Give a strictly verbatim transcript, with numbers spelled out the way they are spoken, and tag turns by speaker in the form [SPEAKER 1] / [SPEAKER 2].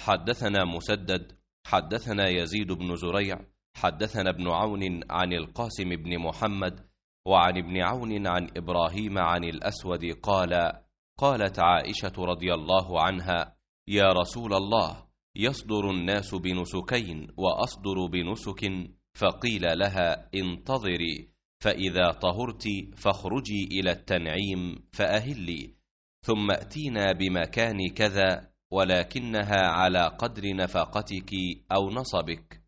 [SPEAKER 1] حدثنا مسدد حدثنا يزيد بن زريع حدثنا ابن عون عن القاسم بن محمد وعن ابن عون عن إبراهيم عن الأسود قال: قالت عائشة رضي الله عنها: يا رسول الله، يصدر الناس بنسكين وأصدر بنسك، فقيل لها: انتظري، فإذا طهرت فاخرجي إلى التنعيم فأهلي، ثم أتينا بمكان كذا، ولكنها على قدر نفقتك أو نصبك.